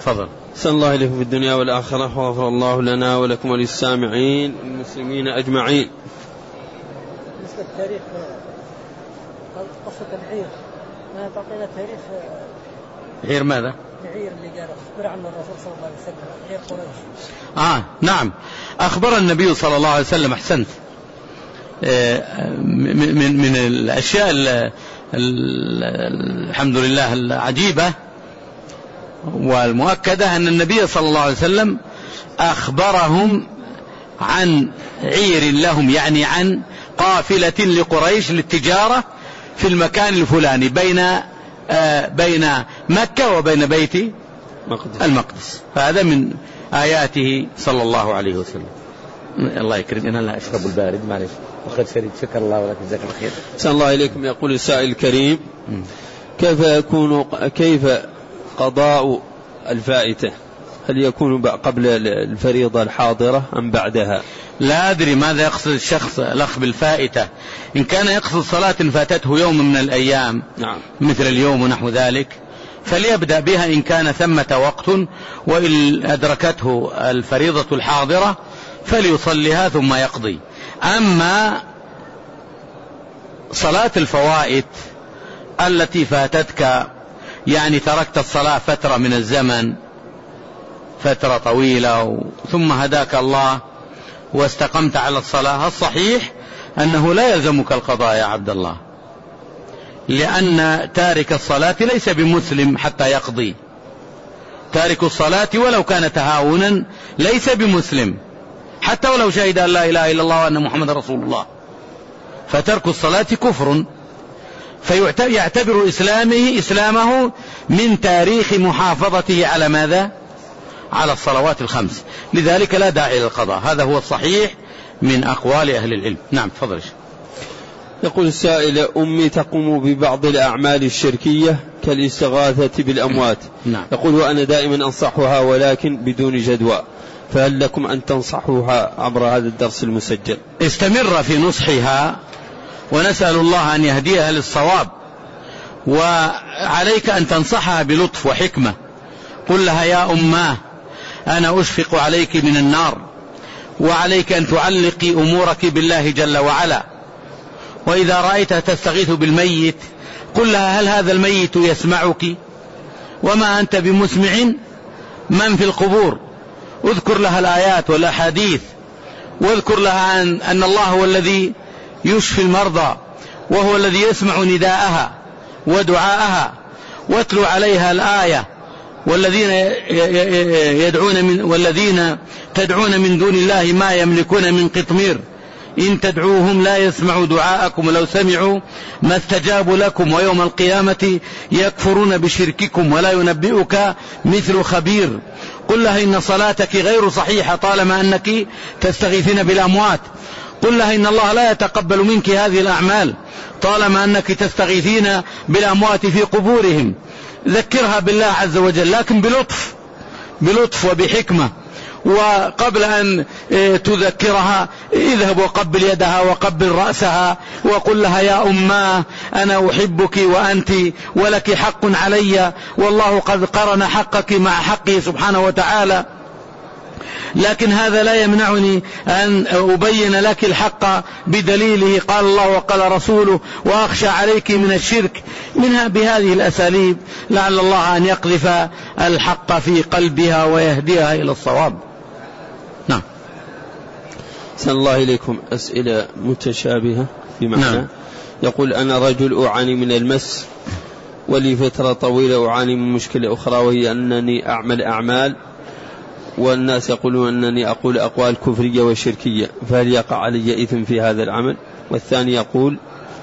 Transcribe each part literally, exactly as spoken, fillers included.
تفضل. أحسن الله إليكم في الدنيا والآخرة، وغفر الله لنا ولكم وللسامعين المسلمين أجمعين. بالنسبة للتاريخ قصة العير، ما تعطينا تاريخ عير ماذا؟ العير اللي قال أخبر عنه الرسول صلى الله عليه وسلم، عير قريش. آه نعم، أخبر النبي صلى الله عليه وسلم، أحسنت. من من الأشياء الحمد لله العجيبة والمؤكدة أن النبي صلى الله عليه وسلم أخبرهم عن عير لهم، يعني عن قافلة لقريش للتجارة في المكان الفلاني بين بين مكة وبين بيت المقدس. فهذا من آياته صلى الله عليه وسلم. الله يكرم، أنا لا أشرب البارد معلش. وقد شريت، شكر الله ولك، جزاك الله خير. أحسن الله إليكم. يقول السائل الكريم: كيف يكون كيف قضاء الفائتة؟ هل يكون قبل الفريضة الحاضرة أم بعدها؟ لا أدري ماذا يقصد الشخص الأخ بالفائتة. إن كان يقصد صلاة فاتته يوم من الأيام، نعم، مثل اليوم ونحو ذلك، فليبدأ بها إن كان ثمة وقت، وإن أدركته الفريضة الحاضرة فليصليها ثم يقضي. أما صلاة الفوائت التي فاتتك، يعني تركت الصلاة فترة من الزمن، فترة طويلة، ثم هداك الله واستقمت على الصلاة، الصحيح أنه لا يلزمك القضاء يا عبد الله، لأن تارك الصلاة ليس بمسلم حتى يقضي. تارك الصلاة ولو كان تهاونا ليس بمسلم، حتى ولو شهد أن لا إله إلا الله وأن محمد رسول الله. فترك الصلاة كفر، فيعتبر إسلامه إسلامه من تاريخ محافظته على ماذا؟ على الصلوات الخمس. لذلك لا داعي للقضاء، هذا هو الصحيح من أقوال أهل العلم. نعم تفضل. يقول السائل: أمي تقوم ببعض الأعمال الشركية كالاستغاثة بالأموات. نعم. يقول: وأنا دائما أنصحها ولكن بدون جدوى، فهل لكم أن تنصحوها عبر هذا الدرس المسجل؟ استمر في نصحها، ونسأل الله أن يهديها للصواب. وعليك أن تنصحها بلطف وحكمة. قل لها: يا أماه، أنا أشفق عليك من النار، وعليك أن تعلقي أمورك بالله جل وعلا. وإذا رأيتها تستغيث بالميت قل لها: هل هذا الميت يسمعك؟ وما أنت بمسمع من في القبور. اذكر لها الآيات والأحاديث، واذكر لها أن, أن الله هو الذي يشفي المرضى، وهو الذي يسمع نداءها ودعاءها. واتلو عليها الآية: والذين يدعون من والذين تدعون من دون الله ما يملكون من قطمير، إن تدعوهم لا يسمعوا دعاءكم ولو سمعوا ما استجابوا لكم، ويوم القيامة يكفرون بشرككم ولا ينبئك مثل خبير. قل لها: إن صلاتك غير صحيحة طالما أنك تستغيثين بالأموات. قل لها: إن الله لا يتقبل منك هذه الأعمال طالما أنك تستغيثين بالأموات في قبورهم. ذكرها بالله عز وجل، لكن بلطف بلطف وبحكمة. وقبل أن تذكرها اذهب وقبل يدها وقبل رأسها، وقل لها: يا أماه، أنا أحبك وأنت ولك حق علي، والله قد قرن حقك مع حقه سبحانه وتعالى. لكن هذا لا يمنعني أن أبين لك الحق بدليله، قال الله وقال رسوله: وأخشى عليك من الشرك. منها بهذه الأساليب لعل الله أن يقذف الحق في قلبها ويهديها إلى الصواب. نعم. أحسن الله إليكم. أسئلة متشابهة في معنى. نعم. يقول: أنا رجل أعاني من المس، ولي فترة طويلة أعاني من مشكلة أخرى، وهي أنني أعمل أعمال والناس يقولون أنني أقول أقوال كفرية وشركية، فهل يقع علي إثم في هذا العمل؟ والثاني يقول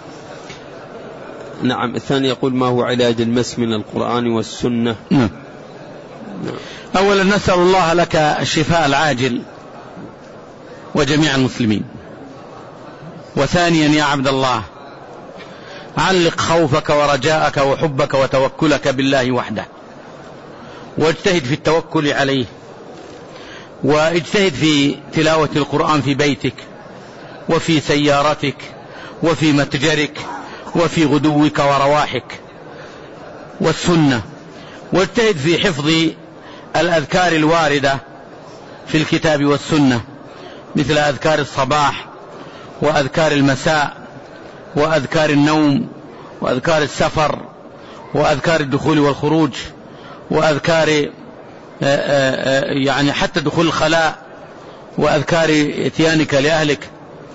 نعم الثاني يقول: ما هو علاج المس من القرآن والسنة؟ نعم. أولا نسأل الله لك الشفاء العاجل وجميع المسلمين. وثانيا يا عبد الله، علق خوفك ورجاءك وحبك وتوكلك بالله وحده، واجتهد في التوكل عليه، واجتهد في تلاوة القرآن في بيتك وفي سيارتك وفي متجرك وفي غدوك ورواحك، والسنة. واجتهد في حفظ الأذكار الواردة في الكتاب والسنة مثل أذكار الصباح وأذكار المساء وأذكار النوم وأذكار السفر وأذكار الدخول والخروج وأذكار يعني حتى دخول الخلاء وأذكار اتيانك لأهلك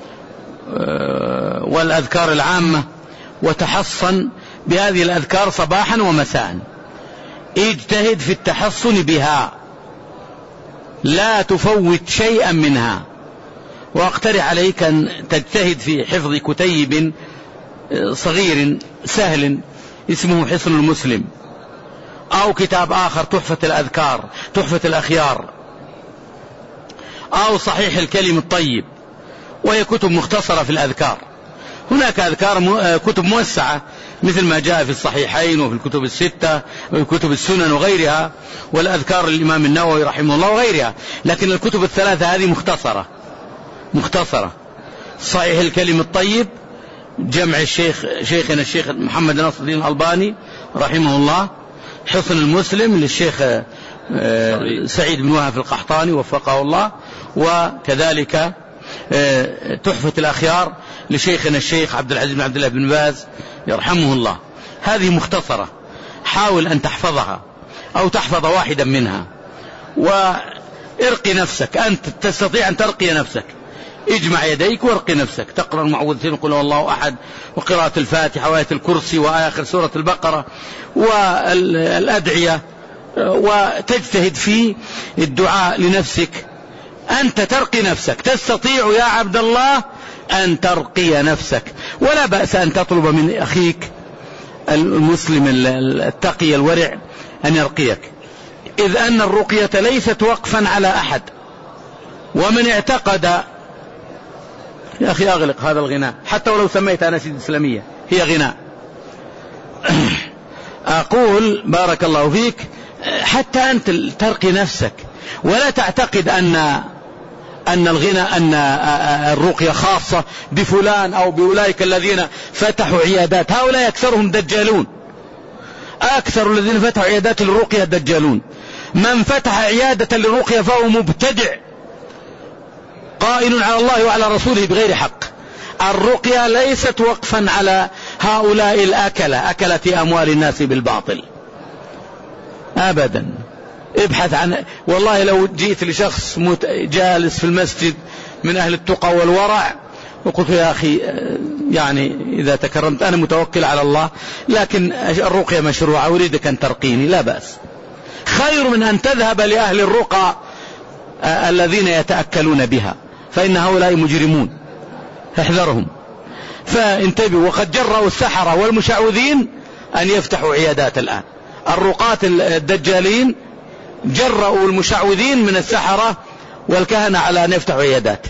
والأذكار العامة، وتحصن بهذه الأذكار صباحا ومساء. اجتهد في التحصن بها، لا تفوت شيئا منها. واقترح عليك أن تجتهد في حفظ كتيب صغير سهل اسمه حصن المسلم، أو كتاب آخر تحفة الأذكار تحفة الأخيار، أو صحيح الكلم الطيب، وهي كتب مختصرة في الأذكار. هناك أذكار كتب موسعة مثل ما جاء في الصحيحين وفي الكتب الستة وفي كتب السنن وغيرها، والأذكار الإمام النووي رحمه الله وغيرها، لكن الكتب الثلاثة هذه مختصرة مختصرة. صحيح الكلم الطيب جمع الشيخ شيخنا الشيخ محمد ناصر الدين الألباني رحمه الله، حصن المسلم للشيخ سعيد بن وهب القحطاني وفقه الله، وكذلك تحفة الأخيار لشيخنا الشيخ عبد العزيز بن عبد الله بن باز يرحمه الله. هذه مختصرة، حاول أن تحفظها أو تحفظ واحدا منها، وارقي نفسك. أنت تستطيع أن ترقي نفسك، اجمع يديك وارقي نفسك، تقرأ المعوذتين قل هو الله أحد، وقراءة الفاتحة وآية الكرسي وآخر سورة البقرة والأدعية، وتجتهد في الدعاء لنفسك. أنت ترقي نفسك، تستطيع يا عبد الله أن ترقي نفسك، ولا بأس أن تطلب من أخيك المسلم التقي الورع أن يرقيك، إذ أن الرقية ليست وقفا على أحد. ومن اعتقد، يا أخي أغلق هذا الغناء حتى ولو سميت أناشيد إسلامية هي غناء. أقول بارك الله فيك، حتى أنت ترقي نفسك، ولا تعتقد أن أن الغنى أن الرقية خاصة بفلان أو بأولئك الذين فتحوا عيادات. هؤلاء أكثرهم دجالون، أكثر الذين فتحوا عيادات للرقية دجالون. من فتح عيادة للرقية فهو مبتدع قائل على الله وعلى رسوله بغير حق. الرقية ليست وقفا على هؤلاء الأكلة أكلة أموال الناس بالباطل أبدا. ابحث عن، والله لو جئت لشخص جالس في المسجد من أهل التقى والورع وقلت يا أخي يعني إذا تكرمت أنا متوكل على الله، لكن الرقية مشروعة أريدك أن ترقيني، لا بأس، خير من أن تذهب لأهل الرقى الذين يتأكلون بها، فإن هؤلاء مجرمون احذرهم. فانتبهوا، وقد جرأوا السحرة والمشعوذين أن يفتحوا عيادات الآن. الرقاة الدجالين جرأوا المشعوذين من السحرة والكهنة على أن يفتحوا عيادات.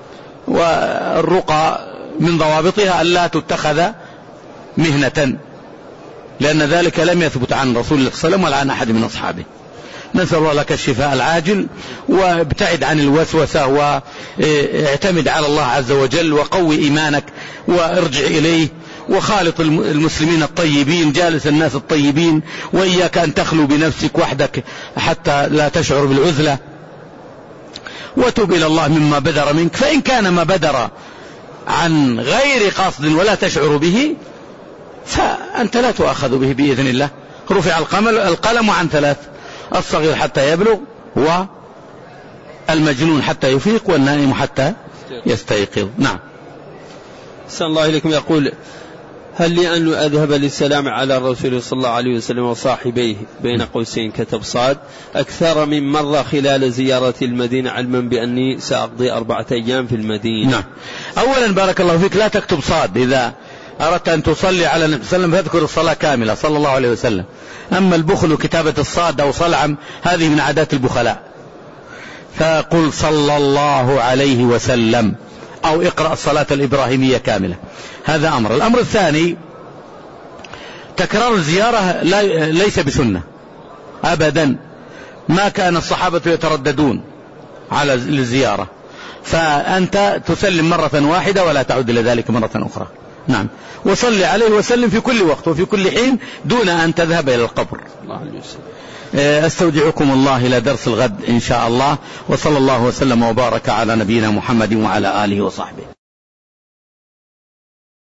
والرقى من ضوابطها ألا تتخذ مهنة، لأن ذلك لم يثبت عن رسول الله صلى الله عليه وسلم ولا عن أحد من أصحابه. نسأل الله لك الشفاء العاجل، وابتعد عن الوسوسة، واعتمد على الله عز وجل، وقوي إيمانك وارجع إليه، وخالط المسلمين الطيبين، جالس الناس الطيبين، وإياك أن تخلو بنفسك وحدك حتى لا تشعر بالعزلة، وتب إلى الله مما بدر منك. فإن كان ما بدر عن غير قصد ولا تشعر به فأنت لا تؤخذ به بإذن الله. رفع القلم عن ثلاث: الصغير حتى يبلغ، والمجنون حتى يفيق، والنائم حتى يستيقظ. نعم. أحسن الله إليكم. يقول: هل لي أن أذهب للسلام على الرسول صلى الله عليه وسلم وصاحبيه بين قوسين كتب صاد أكثر من مرة خلال زيارة المدينة، علما بأني سأقضي أربعة أيام في المدينة؟ نعم. أولا بارك الله فيك، لا تكتب صاد. إذا أردت أن تصلي على النبي صلى الله عليه وسلم فاذكر الصلاة كاملة صلى الله عليه وسلم. أما البخل وكتابة الصاد أو صلعم هذه من عادات البخلاء، فقل صلى الله عليه وسلم، أو اقرأ الصلاة الإبراهيمية كاملة. هذا أمر. الأمر الثاني: تكرار الزيارة ليس بسنة أبدا، ما كان الصحابة يترددون على الزيارة، فأنت تسلم مرة واحدة ولا تعود إلى ذلك مرة أخرى نعم. وصل عليه وسلم في كل وقت وفي كل حين دون أن تذهب إلى القبر. أستودعكم الله إلى درس الغد إن شاء الله، وصلى الله وسلم وبارك على نبينا محمد وعلى آله وصحبه.